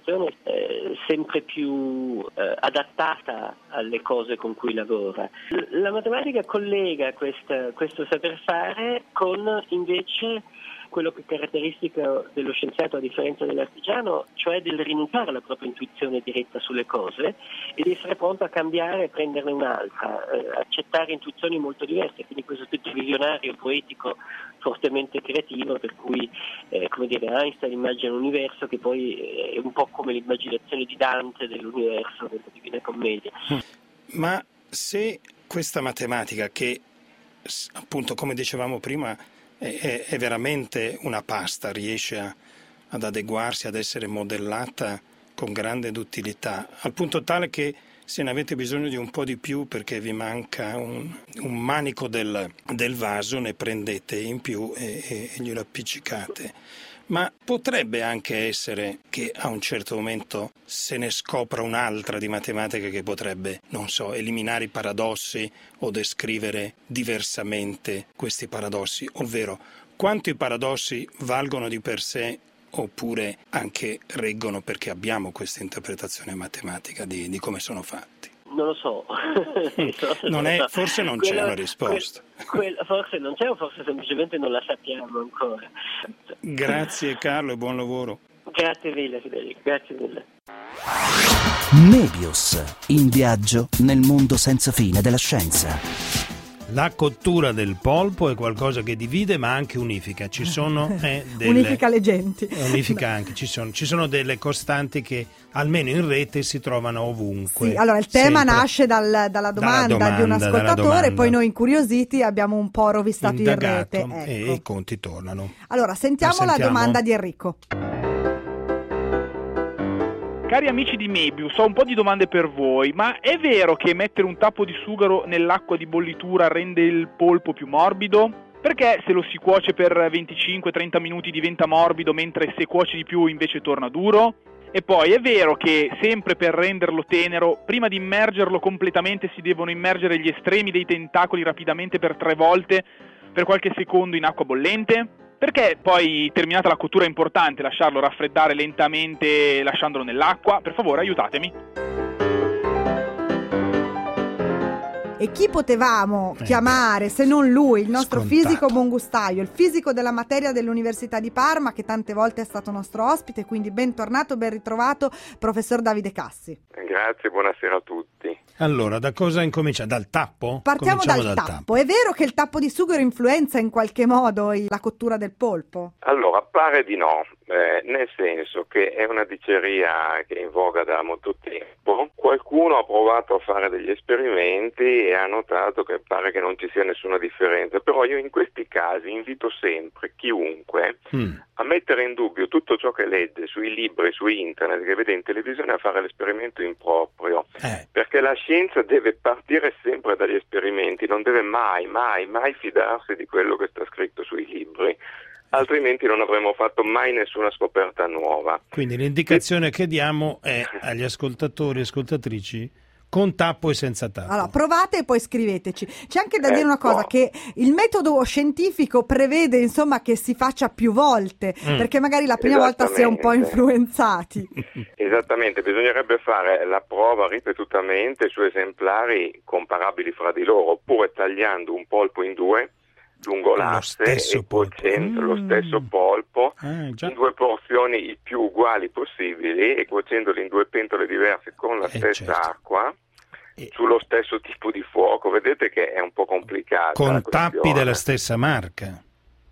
S7: sempre più adattata alle cose con cui lavora. La matematica collega questo saper fare con invece quello che è caratteristica dello scienziato a differenza dell'artigiano, cioè del rinunciare alla propria intuizione diretta sulle cose e di essere pronto a cambiare e prenderne un'altra, accettare intuizioni molto diverse, quindi questo aspetto visionario, poetico, fortemente creativo, per cui Einstein immagina un universo che poi è un po' come l'immaginazione di Dante dell'universo della Divina Commedia.
S2: Ma se questa matematica, che appunto come dicevamo prima è veramente una pasta, riesce ad adeguarsi, ad essere modellata con grande duttilità, al punto tale che se ne avete bisogno di un po' di più perché vi manca un manico del vaso, ne prendete in più e glielo appiccicate. Ma potrebbe anche essere che a un certo momento se ne scopra un'altra di matematica che potrebbe, non so, eliminare i paradossi o descrivere diversamente questi paradossi, ovvero quanto i paradossi valgono di per sé oppure anche reggono perché abbiamo questa interpretazione matematica di come sono fatti.
S7: Non lo so.
S2: Forse non c'è una risposta.
S7: Forse non c'è o forse semplicemente non la sappiamo ancora.
S2: Grazie Carlo e buon lavoro.
S7: Grazie mille Federico, grazie mille.
S1: Mebius, in viaggio nel mondo senza fine della scienza.
S2: La cottura del polpo è qualcosa che divide ma anche unifica. Ci sono
S3: unifica le genti.
S2: Unifica anche, ci sono delle costanti che almeno in rete si trovano ovunque.
S3: Sì, allora il tema nasce dalla domanda di un ascoltatore, poi noi incuriositi abbiamo un po' rovistato in rete. Ecco.
S2: E i conti tornano.
S3: Allora, sentiamo la domanda di Enrico.
S8: Cari amici di Mebius, ho un po' di domande per voi, ma è vero che mettere un tappo di sughero nell'acqua di bollitura rende il polpo più morbido? Perché se lo si cuoce per 25-30 minuti diventa morbido, mentre se cuoce di più invece torna duro? E poi è vero che sempre per renderlo tenero, prima di immergerlo completamente si devono immergere gli estremi dei tentacoli rapidamente per 3 volte, per qualche secondo in acqua bollente? Perché poi, terminata la cottura, è importante lasciarlo raffreddare lentamente lasciandolo nell'acqua? Per favore, aiutatemi.
S3: E chi potevamo chiamare se non lui, il nostro fisico buongustaio, il fisico della materia dell'Università di Parma, che tante volte è stato nostro ospite, quindi bentornato, ben ritrovato, professor Davide Cassi.
S9: Grazie, buonasera a tutti.
S2: Allora, da cosa incomincia? Dal tappo?
S3: Partiamo dal tappo. È vero che il tappo di sughero influenza in qualche modo la cottura del polpo?
S9: Allora, pare di no, nel senso che è una diceria che è in voga da molto tempo. Qualcuno ha provato a fare degli esperimenti e ha notato che pare che non ci sia nessuna differenza, però io in questi casi invito sempre chiunque a mettere in dubbio tutto ciò che legge sui libri, su internet, che vede in televisione, a fare l'esperimento in proprio, perché la scienza deve partire sempre dagli esperimenti, non deve mai fidarsi di quello che sta scritto sui libri. altrimenti non avremmo fatto mai nessuna scoperta nuova.
S2: Quindi l'indicazione che diamo è agli ascoltatori e ascoltatrici: con tappo e senza tappo.
S3: Allora, provate e poi scriveteci. C'è anche da dire una cosa, che il metodo scientifico prevede, insomma, che si faccia più volte, perché magari la prima volta si è un po' influenzati.
S9: Esattamente, bisognerebbe fare la prova ripetutamente su esemplari comparabili fra di loro, oppure tagliando un polpo in due lungo l'asse e cuocendo lo stesso polpo in due porzioni il più uguali possibili e cuocendoli in due pentole diverse con la stessa acqua sullo stesso tipo di fuoco. Vedete che è un po' complicato.
S2: Con tappi della stessa marca?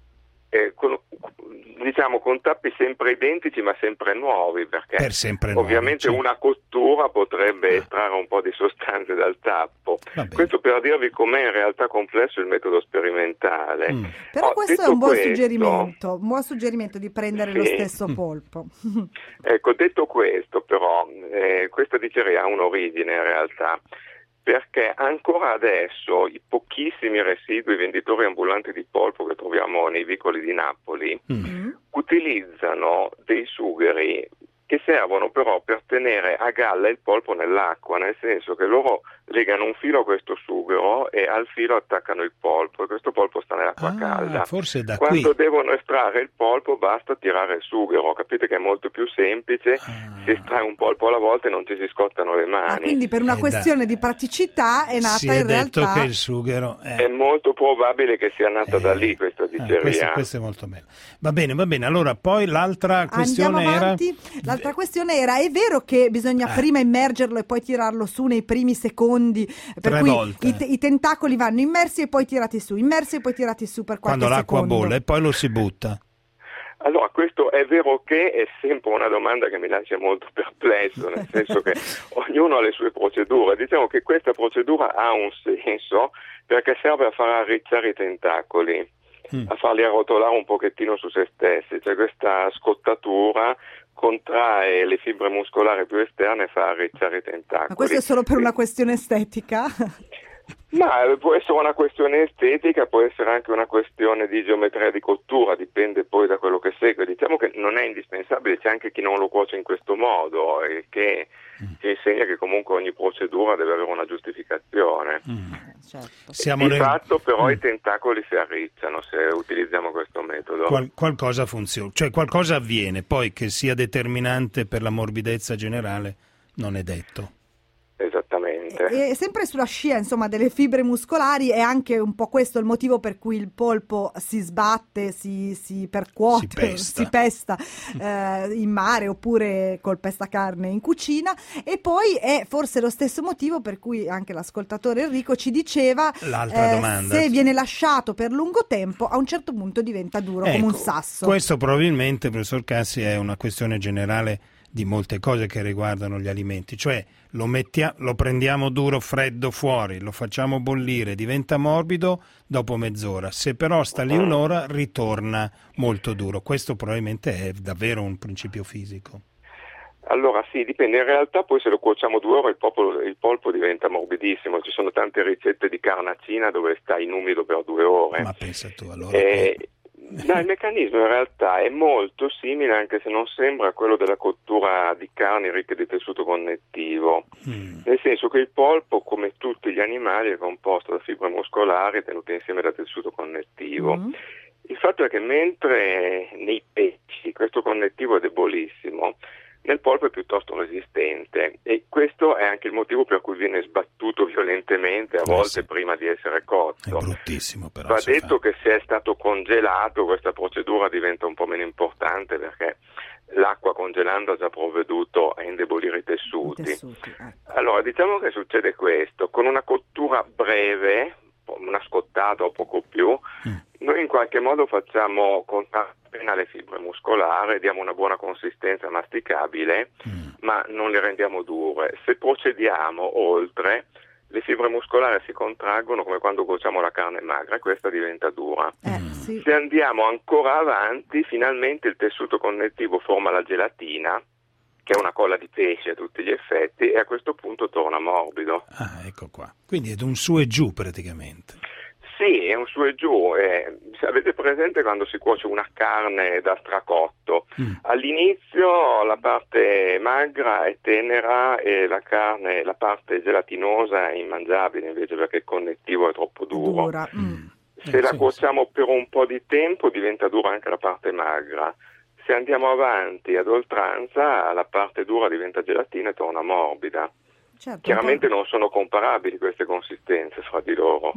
S9: Diciamo con tappi sempre identici ma sempre nuovi, perché
S2: sempre
S9: ovviamente
S2: nuovi,
S9: una cottura potrebbe estrarre un po' di sostanze dal tappo. Questo per dirvi com'è in realtà complesso il metodo sperimentale.
S3: Però questo è un buon suggerimento di prendere lo stesso polpo.
S9: Ecco, detto questo però, questa diceria ha un'origine in realtà, perché ancora adesso i pochissimi residui venditori ambulanti di polpo che troviamo nei vicoli di Napoli utilizzano dei sugheri che servono però per tenere a galla il polpo nell'acqua, nel senso che loro legano un filo a questo sughero e al filo attaccano il polpo, e questo polpo sta nell'acqua calda.
S2: Forse da
S9: Quando
S2: qui
S9: devono estrarre il polpo basta tirare il sughero, capite che è molto più semplice, si estrae un polpo alla volta e non ci si scottano le mani.
S3: Quindi per una questione di praticità è nata
S2: si è
S3: in
S2: detto
S3: realtà
S2: che il sughero
S9: è molto probabile che sia nata da lì questa diceria.
S2: Questo è molto bello. Va bene, allora poi l'altra questione
S3: L'altra questione era: è vero che bisogna prima immergerlo e poi tirarlo su nei primi secondi, per cui i tentacoli vanno immersi e poi tirati su per qualche
S2: quando l'acqua
S3: secondo.
S2: bolle e poi lo si butta?
S9: Allora, questo è vero che è sempre una domanda che mi lascia molto perplesso, nel senso che ognuno ha le sue procedure. Diciamo che questa procedura ha un senso perché serve a far arricciare i tentacoli, a farli arrotolare un pochettino su se stessi, cioè questa scottatura contrae le fibre muscolari più esterne e fa arricciare i tentacoli.
S3: Ma questo è solo per una questione estetica?
S9: Ma può essere una questione estetica, può essere anche una questione di geometria di cottura, dipende poi da quello che segue. Diciamo che non è indispensabile, c'è anche chi non lo cuoce in questo modo e che ci insegna che comunque ogni procedura deve avere una giustificazione. Di fatto però i tentacoli si arricciano se utilizziamo questo metodo.
S2: Qualcosa funziona, cioè qualcosa avviene, poi che sia determinante per la morbidezza generale non è detto.
S9: Esattamente.
S3: E sempre sulla scia, insomma, delle fibre muscolari, è anche un po' questo il motivo per cui il polpo si sbatte, si percuote, si pesta in mare oppure col pestacarne in cucina, e poi è forse lo stesso motivo per cui anche l'ascoltatore Enrico ci diceva
S2: l'altra domanda:
S3: se viene lasciato per lungo tempo a un certo punto diventa duro come un sasso.
S2: Questo probabilmente, professor Cassi, è una questione generale di molte cose che riguardano gli alimenti, cioè lo prendiamo duro, freddo fuori, lo facciamo bollire, diventa morbido dopo mezz'ora, se però sta lì un'ora ritorna molto duro. Questo probabilmente è davvero un principio fisico.
S9: Allora sì, dipende, in realtà poi se lo cuociamo 2 ore il polpo diventa morbidissimo, ci sono tante ricette di carnacina dove sta in umido per 2 ore.
S2: Ma pensa tu, allora...
S9: No, il meccanismo in realtà è molto simile, anche se non sembra quello della cottura di carni ricche di tessuto connettivo, nel senso che il polpo, come tutti gli animali, è composto da fibre muscolari tenute insieme da tessuto connettivo. Il fatto è che mentre nei pesci questo connettivo è debolissimo, nel polpo è piuttosto resistente, e questo è anche il motivo per cui viene sbattuto violentemente a volte prima di essere cotto.
S2: È bruttissimo, però.
S9: Va detto che se è stato congelato questa procedura diventa un po' meno importante, perché l'acqua congelando ha già provveduto a indebolire i tessuti. Allora diciamo che succede questo: con una cottura breve, una scottata o poco più, noi in qualche modo facciamo contattare appena le fibre muscolari, diamo una buona consistenza masticabile, ma non le rendiamo dure. Se procediamo oltre, le fibre muscolari si contraggono come quando cuociamo la carne magra e questa diventa dura. Se andiamo ancora avanti, finalmente il tessuto connettivo forma la gelatina, che è una colla di pesce a tutti gli effetti, e a questo punto torna morbido.
S2: Ecco qua. Quindi è un su e giù praticamente.
S9: Sì, è un su e giù. Avete presente quando si cuoce una carne da stracotto? All'inizio la parte magra è tenera e la carne, la parte gelatinosa è immangiabile invece perché il connettivo è troppo duro.
S3: Dura.
S9: Se la cuociamo per un po' di tempo diventa dura anche la parte magra. Se andiamo avanti ad oltranza la parte dura diventa gelatina e torna morbida.
S3: Certo,
S9: Chiaramente non sono comparabili queste consistenze fra di loro,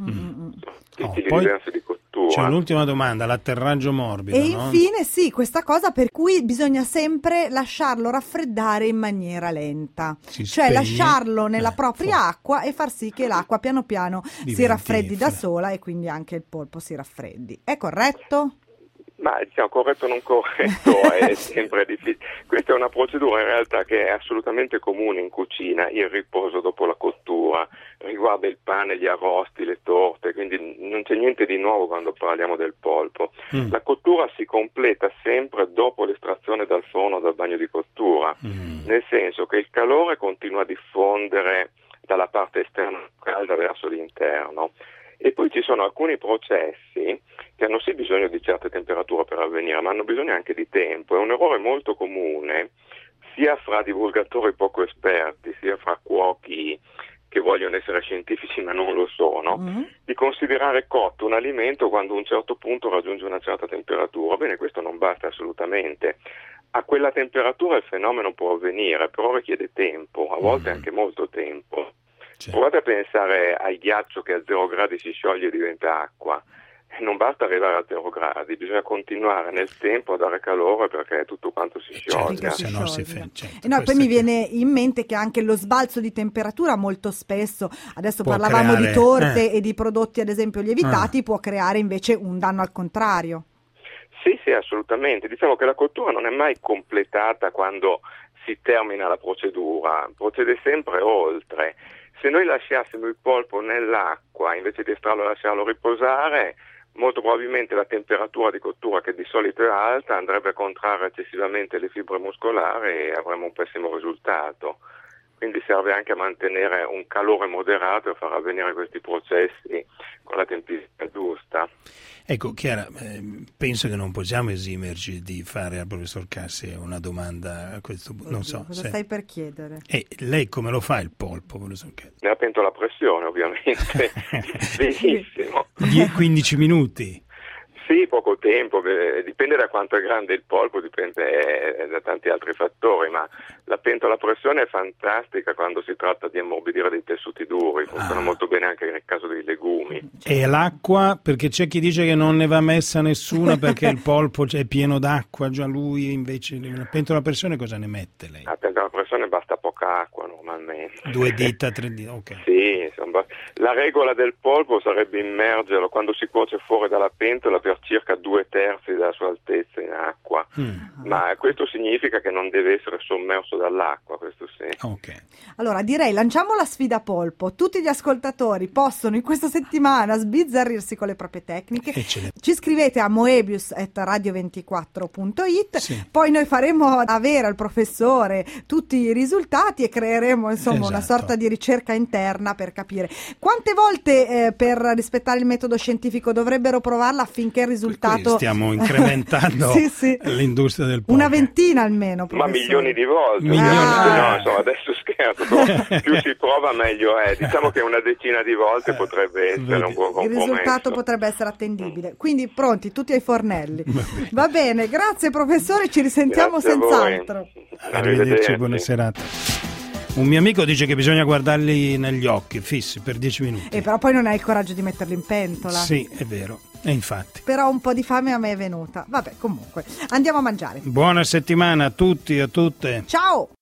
S9: stili
S2: poi
S9: diversi di cottura.
S2: C'è un'ultima domanda, l'atterraggio morbido.
S3: E
S2: no?
S3: infine sì, questa cosa per cui bisogna sempre lasciarlo raffreddare in maniera lenta,
S2: Si
S3: cioè
S2: spegne.
S3: lasciarlo nella propria acqua e far sì che l'acqua piano piano si
S2: Diventi
S3: raffreddi da sola e quindi anche il polpo si raffreddi. È corretto?
S9: Ma diciamo corretto o non corretto è sempre difficile. Questa è una procedura in realtà che è assolutamente comune in cucina, il riposo dopo la cottura, riguarda il pane, gli arrosti, le torte, quindi non c'è niente di nuovo quando parliamo del polpo. La cottura si completa sempre dopo l'estrazione dal forno o dal bagno di cottura, nel senso che il calore continua a diffondere dalla parte esterna calda verso l'interno. E poi ci sono alcuni processi che hanno sì bisogno di certe temperature per avvenire, ma hanno bisogno anche di tempo. È un errore molto comune sia fra divulgatori poco esperti, sia fra cuochi che vogliono essere scientifici ma non lo sono, di considerare cotto un alimento quando a un certo punto raggiunge una certa temperatura. Bene, questo non basta assolutamente. A quella temperatura il fenomeno può avvenire, però richiede tempo, a volte anche molto tempo. Provate a pensare al ghiaccio che a 0 gradi si scioglie e diventa acqua. Non basta arrivare a 0 gradi, bisogna continuare nel tempo a dare calore perché tutto quanto si scioglie.
S2: Se no si
S3: E no, poi mi viene in mente che anche lo sbalzo di temperatura molto spesso, adesso
S2: può
S3: parlavamo
S2: creare,
S3: di torte e di prodotti ad esempio lievitati, può creare invece un danno al contrario.
S9: Sì, assolutamente. Diciamo che la cottura non è mai completata quando si termina la procedura, procede sempre oltre. Se noi lasciassimo il polpo nell'acqua invece di estrarlo e lasciarlo riposare, molto probabilmente la temperatura di cottura, che di solito è alta, andrebbe a contrarre eccessivamente le fibre muscolari e avremo un pessimo risultato. Quindi serve anche a mantenere un calore moderato e a far avvenire questi processi con la tempistica giusta.
S2: Ecco, Chiara, penso che non possiamo esimerci di fare al professor Cassi una domanda a questo punto. Non so.
S3: Cosa stai per chiedere?
S2: Lei come lo fa il polpo, professor Cassi?
S9: Nella pentola a pressione, ovviamente. Benissimo.
S2: 15 minuti?
S9: Sì, poco tempo, dipende da quanto è grande il polpo, dipende da tanti altri fattori, ma la pentola a pressione è fantastica quando si tratta di ammorbidire dei tessuti duri, funziona molto bene anche nel caso dei legumi.
S2: E l'acqua? Perché c'è chi dice che non ne va messa nessuna perché il polpo è pieno d'acqua, già lui invece la pentola a pressione cosa ne mette lei?
S9: La pentola a pressione basta poca acqua normalmente.
S2: 2 dita, 3 dita, ok.
S9: Sì, insomma, la regola del polpo sarebbe immergerlo quando si cuoce fuori dalla pentola per circa 2/3 della sua altezza in acqua, ma questo significa che non deve essere sommerso dall'acqua, questo sì.
S2: Okay.
S3: Allora direi lanciamo la sfida polpo, tutti gli ascoltatori possono in questa settimana sbizzarrirsi con le proprie tecniche, ci scrivete a moebius@radio24.it, poi noi faremo avere al professore tutti i risultati e creeremo insomma una sorta di ricerca interna per capire quante volte per rispettare il metodo scientifico dovrebbero provarla affinché il risultato
S2: stiamo incrementando l'industria del polpo.
S3: Una ventina almeno, professore.
S9: Ma milioni di volte. No, insomma, adesso scherzo, più si prova meglio è. Diciamo che una decina di volte potrebbe essere un buon compromesso.
S3: Il risultato potrebbe essere attendibile. Quindi pronti, tutti ai fornelli. Va bene, grazie professore, ci risentiamo senz'altro.
S2: Arrivederci, buona serata. Un mio amico dice che bisogna guardarli negli occhi, fissi, per 10 minuti.
S3: E però poi non hai il coraggio di metterli in pentola.
S2: Sì, è vero. E infatti.
S3: Però un po' di fame a me è venuta. Vabbè, comunque, andiamo a mangiare.
S2: Buona settimana a tutti e a tutte.
S3: Ciao!